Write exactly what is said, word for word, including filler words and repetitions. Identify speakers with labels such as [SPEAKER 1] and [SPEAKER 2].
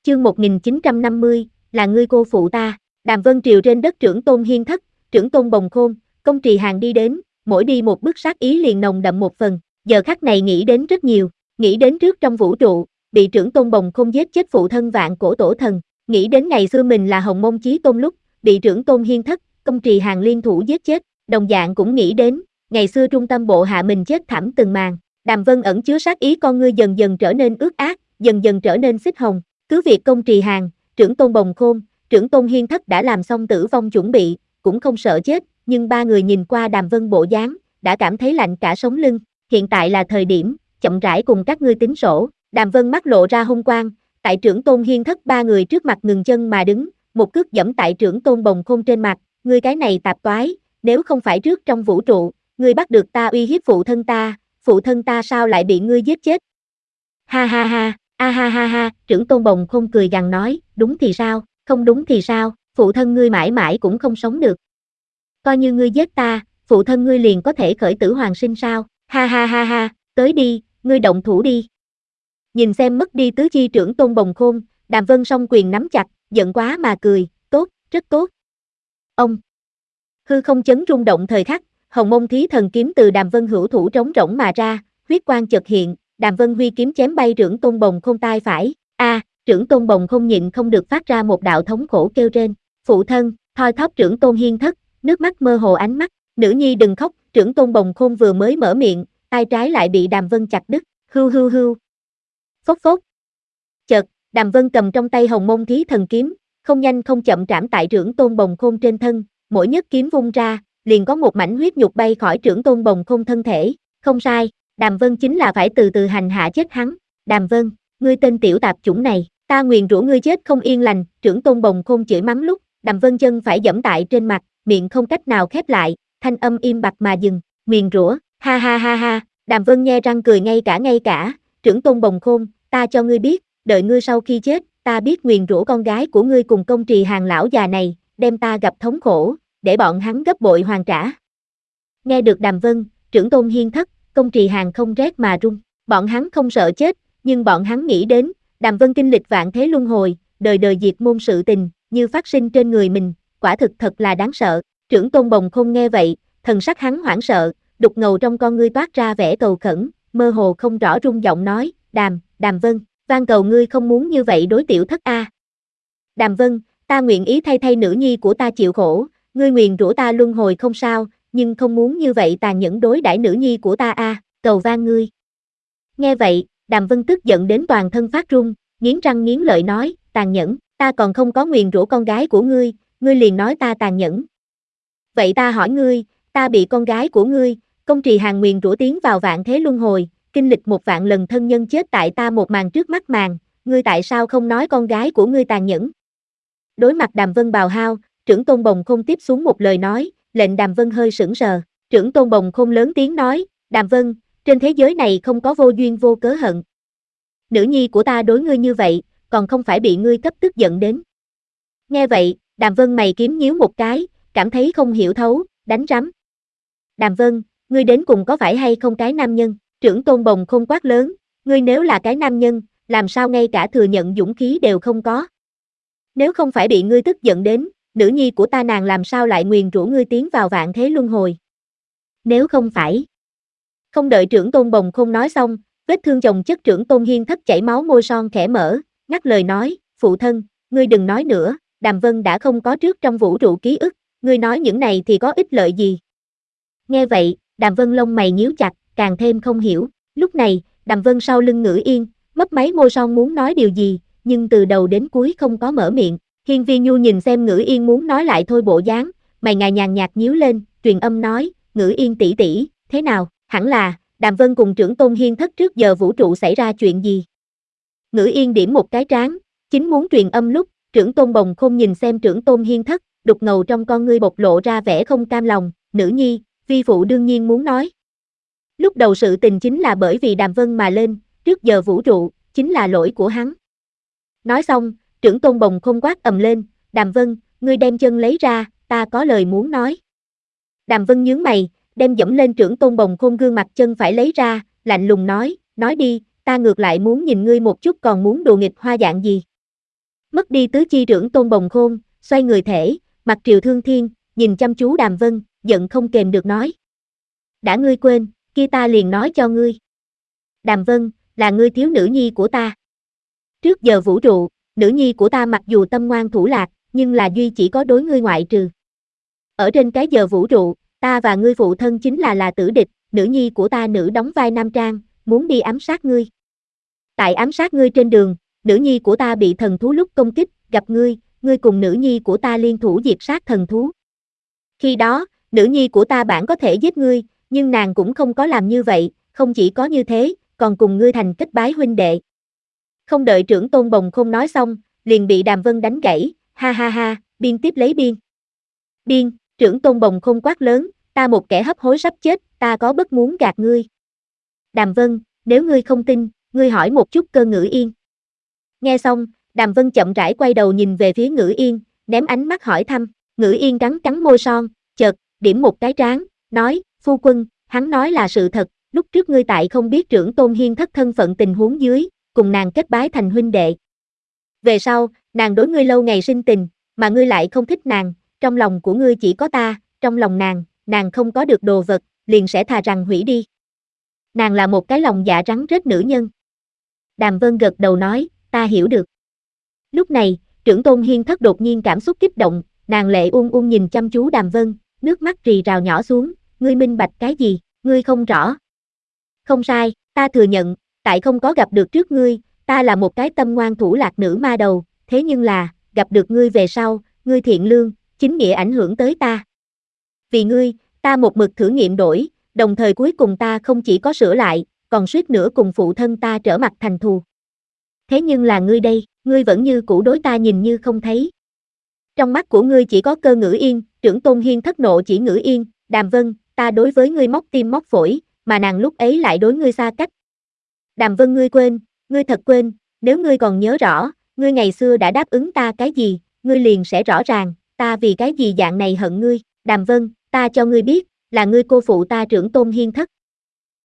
[SPEAKER 1] Chương một nghìn chín trăm năm mươi, là ngươi cô phụ ta. Đàm Vân Triều trên đất Trưởng Tôn Hiên Thất, Trưởng Tôn Bồng Khôn, Công Trì Hàn đi đến, mỗi đi một bước sát ý liền nồng đậm một phần. Giờ khắc này nghĩ đến rất nhiều, nghĩ đến trước trong vũ trụ, bị Trưởng Tôn Bồng Khôn giết chết phụ thân vạn cổ tổ thần, nghĩ đến ngày xưa mình là Hồng Mông Chí Tôn lúc bị Trưởng Tôn Hiên Thất, Công Trì Hàn liên thủ giết chết, đồng dạng cũng nghĩ đến ngày xưa trung tâm bộ hạ mình chết thảm từng màn. Đàm Vân ẩn chứa sát ý con ngươi dần dần trở nên ướt át, dần dần trở nên xích hồng. Cứ việc Công Trì Hàn, Trưởng Tôn Bồng Khôn, Trưởng Tôn Hiên Thất đã làm xong tử vong chuẩn bị, cũng không sợ chết, nhưng ba người nhìn qua Đàm Vân bộ dáng, đã cảm thấy lạnh cả sống lưng. Hiện tại là thời điểm, chậm rãi cùng các ngươi tính sổ. Đàm Vân mắt lộ ra hung quang, tại Trưởng Tôn Hiên Thất ba người trước mặt ngừng chân mà đứng, một cước giẫm tại Trưởng Tôn Bồng Khôn trên mặt. Ngươi cái này tạp toái, nếu không phải trước trong vũ trụ, ngươi bắt được ta uy hiếp phụ thân ta, phụ thân ta sao lại bị ngươi giết chết? Ha ha ha, a ha ha ha, Trưởng Tôn Bồng Khôn cười gằn nói, đúng thì sao, không đúng thì sao, phụ thân ngươi mãi mãi cũng không sống được. Coi như ngươi giết ta, phụ thân ngươi liền có thể khởi tử hoàn sinh sao? Ha ha ha ha, tới đi, ngươi động thủ đi. Nhìn xem mất đi tứ chi Trưởng Tôn Bồng Khôn, Đàm Vân song quyền nắm chặt, giận quá mà cười, tốt, rất tốt. Ông hư không chấn rung động thời khắc, Hồng Mông Thí Thần kiếm từ Đàm Vân hữu thủ trống rỗng mà ra, huyết quang chợt hiện, Đàm Vân huy kiếm chém bay Trưởng Tôn Bồng Khôn tai phải. A, à, Trưởng Tôn Bồng Khôn nhịn không được phát ra một đạo thống khổ kêu trên. Phụ thân, thoi thóp Trưởng Tôn Hiên Thất, nước mắt mơ hồ ánh mắt. Nữ nhi đừng khóc, Trưởng Tôn Bồng Khôn vừa mới mở miệng, tay trái lại bị Đàm Vân chặt đứt. Hưu hưu hưu. Phốc phốc. Chợt, Đàm Vân cầm trong tay Hồng Mông Thí Thần kiếm, không nhanh không chậm trảm tại Trưởng Tôn Bồng Khôn trên thân, mỗi nhất kiếm vung ra, liền có một mảnh huyết nhục bay khỏi Trưởng Tôn Bồng Khôn thân thể. Không sai, Đàm Vân chính là phải từ từ hành hạ chết hắn. Đàm Vân, ngươi tên tiểu tạp chủng này, ta nguyền rủa ngươi chết không yên lành. Trưởng Tôn Bồng Khôn chửi mắng lúc, Đàm Vân chân phải giẫm tại trên mặt, miệng không cách nào khép lại, thanh âm im bặt mà dừng. Nguyền rủa, ha ha ha ha, Đàm Vân nhe răng cười ngay cả ngay cả. Trưởng Tôn Bồng Khôn, ta cho ngươi biết, đợi ngươi sau khi chết, ta biết nguyền rủa con gái của ngươi cùng Công Trì Hàn lão già này, đem ta gặp thống khổ, để bọn hắn gấp bội hoàn trả. Nghe được Đàm Vân, Trưởng Tôn Hiên Thất, Công Trì Hàn không rét mà run. Bọn hắn không sợ chết, nhưng bọn hắn nghĩ đến, Đàm Vân kinh lịch vạn thế luân hồi, đời đời diệt môn sự tình, như phát sinh trên người mình, quả thực thật là đáng sợ. Trưởng Tôn Bồng Khôn nghe vậy, thần sắc hắn hoảng sợ, đục ngầu trong con ngươi toát ra vẻ cầu khẩn, mơ hồ không rõ rung giọng nói, Đàm, Đàm Vân, van cầu ngươi không muốn như vậy đối tiểu thất a. Đàm Vân, ta nguyện ý thay thay nữ nhi của ta chịu khổ, ngươi nguyền rủa ta luân hồi không sao, nhưng không muốn như vậy tàn nhẫn đối đãi nữ nhi của ta a, cầu van ngươi. Nghe vậy, Đàm Vân tức giận đến toàn thân phát run, nghiến răng nghiến lợi nói, tàn nhẫn, ta còn không có nguyền rủa con gái của ngươi, ngươi liền nói ta tàn nhẫn. Vậy ta hỏi ngươi, ta bị con gái của ngươi, Công Trì Hàn nguyền rủa tiến vào vạn thế luân hồi, kinh lịch một vạn lần thân nhân chết tại ta một màn trước mắt màn, ngươi tại sao không nói con gái của ngươi tàn nhẫn? Đối mặt Đàm Vân bào hao, Trưởng Tôn Bồng Khôn tiếp xuống một lời nói, lệnh Đàm Vân hơi sững sờ. Trưởng Tôn Bồng Khôn lớn tiếng nói, Đàm Vân, trên thế giới này không có vô duyên vô cớ hận. Nữ nhi của ta đối ngươi như vậy, còn không phải bị ngươi cấp tức giận đến. Nghe vậy, Đàm Vân mày kiếm nhíu một cái, cảm thấy không hiểu thấu, đánh rắm. Đàm Vân, ngươi đến cùng có phải hay không cái nam nhân? Trưởng Tôn Bồng Khôn quát lớn, ngươi nếu là cái nam nhân, làm sao ngay cả thừa nhận dũng khí đều không có? Nếu không phải bị ngươi tức giận đến, nữ nhi của ta nàng làm sao lại nguyền rủa ngươi tiến vào vạn thế luân hồi? Nếu không phải. Không đợi Trưởng Tôn Bồng Khôn nói xong, vết thương chồng chất Trưởng Tôn Hiên Thất chảy máu môi son khẽ mở, ngắt lời nói, phụ thân, ngươi đừng nói nữa, Đàm Vân đã không có trước trong vũ trụ ký ức, ngươi nói những này thì có ích lợi gì? Nghe vậy, Đàm Vân lông mày nhíu chặt, càng thêm không hiểu. Lúc này, Đàm Vân sau lưng Ngữ Yên, mấp máy môi son muốn nói điều gì, nhưng từ đầu đến cuối không có mở miệng. Hiên Vi Nhu nhìn xem Ngữ Yên muốn nói lại thôi bộ dáng, mày ngà nhàn nhạt nhíu lên, truyền âm nói, Ngữ Yên tỷ tỷ, thế nào? Hẳn là, Đàm Vân cùng Trưởng Tôn Hiên Thất trước giờ vũ trụ xảy ra chuyện gì? Ngữ Yên điểm một cái trán, chính muốn truyền âm lúc, Trưởng Tôn Bồng Khôn nhìn xem Trưởng Tôn Hiên Thất, đục ngầu trong con ngươi bộc lộ ra vẻ không cam lòng, nữ nhi, vi phụ đương nhiên muốn nói. Lúc đầu sự tình chính là bởi vì Đàm Vân mà lên, trước giờ vũ trụ, chính là lỗi của hắn. Nói xong, Trưởng Tôn Bồng Khôn quát ầm lên, Đàm Vân, ngươi đem chân lấy ra, ta có lời muốn nói. Đàm Vân nhướng mày, đem dẫm lên Trưởng Tôn Bồng Khôn gương mặt chân phải lấy ra, lạnh lùng nói, nói đi, ta ngược lại muốn nhìn ngươi một chút còn muốn đùa nghịch hoa dạng gì. Mất đi tứ chi trưởng tôn Bồng Khôn, xoay người thể, mặt Triều Thương Thiên, nhìn chăm chú Đàm Vân, giận không kềm được nói. Đã ngươi quên, kia ta liền nói cho ngươi. Đàm Vân, là ngươi thiếu nữ nhi của ta. Trước giờ vũ trụ, nữ nhi của ta mặc dù tâm ngoan thủ lạc, nhưng là duy chỉ có đối ngươi ngoại trừ. Ở trên cái giờ vũ trụ, ta và ngươi phụ thân chính là là tử địch, nữ nhi của ta nữ đóng vai nam trang, muốn đi ám sát ngươi. Tại ám sát ngươi trên đường, nữ nhi của ta bị thần thú lúc công kích, gặp ngươi, ngươi cùng nữ nhi của ta liên thủ diệt sát thần thú. Khi đó, nữ nhi của ta bản có thể giết ngươi, nhưng nàng cũng không có làm như vậy, không chỉ có như thế, còn cùng ngươi thành kết bái huynh đệ. Không đợi trưởng tôn Bồng Khôn nói xong, liền bị Đàm Vân đánh gãy, ha ha ha, biên tiếp lấy biên. Biên, trưởng tôn Bồng Khôn quát lớn, ta một kẻ hấp hối sắp chết, ta có bất muốn gạt ngươi. Đàm Vân, nếu ngươi không tin, ngươi hỏi một chút Cơ Ngữ Yên. Nghe xong, Đàm Vân chậm rãi quay đầu nhìn về phía Ngữ Yên, ném ánh mắt hỏi thăm, Ngữ Yên cắn cắn môi son, chợt, điểm một cái trán, nói, phu quân, hắn nói là sự thật, lúc trước ngươi tại không biết trưởng tôn hiên thất thân phận tình huống dưới, cùng nàng kết bái thành huynh đệ. Về sau, nàng đối ngươi lâu ngày sinh tình, mà ngươi lại không thích nàng, trong lòng của ngươi chỉ có ta, trong lòng nàng, nàng không có được đồ vật, liền sẽ thà rằng hủy đi. Nàng là một cái lòng dạ rắn rết nữ nhân. Đàm Vân gật đầu nói, ta hiểu được. Lúc này, trưởng tôn hiên thất đột nhiên cảm xúc kích động, nàng lệ ung ung nhìn chăm chú Đàm Vân, nước mắt rì rào nhỏ xuống, ngươi minh bạch cái gì, ngươi không rõ. Không sai, ta thừa nhận, tại không có gặp được trước ngươi, ta là một cái tâm ngoan thủ lạc nữ ma đầu, thế nhưng là, gặp được ngươi về sau, ngươi thiện lương, chính nghĩa ảnh hưởng tới ta. Vì ngươi, ta một mực thử nghiệm đổi, đồng thời cuối cùng ta không chỉ có sửa lại, còn suýt nữa cùng phụ thân ta trở mặt thành thù. Thế nhưng là ngươi đây, ngươi vẫn như cũ đối ta nhìn như không thấy. Trong mắt của ngươi chỉ có Cơ Ngữ Yên, trưởng tôn hiên thất nộ chỉ Ngữ Yên, Đàm Vân, ta đối với ngươi móc tim móc phổi, mà nàng lúc ấy lại đối ngươi xa cách. Đàm Vân ngươi quên, ngươi thật quên, nếu ngươi còn nhớ rõ, ngươi ngày xưa đã đáp ứng ta cái gì, ngươi liền sẽ rõ ràng, ta vì cái gì dạng này hận ngươi, Đàm Vân, ta cho ngươi biết, là ngươi cô phụ ta trưởng tôn hiên thất.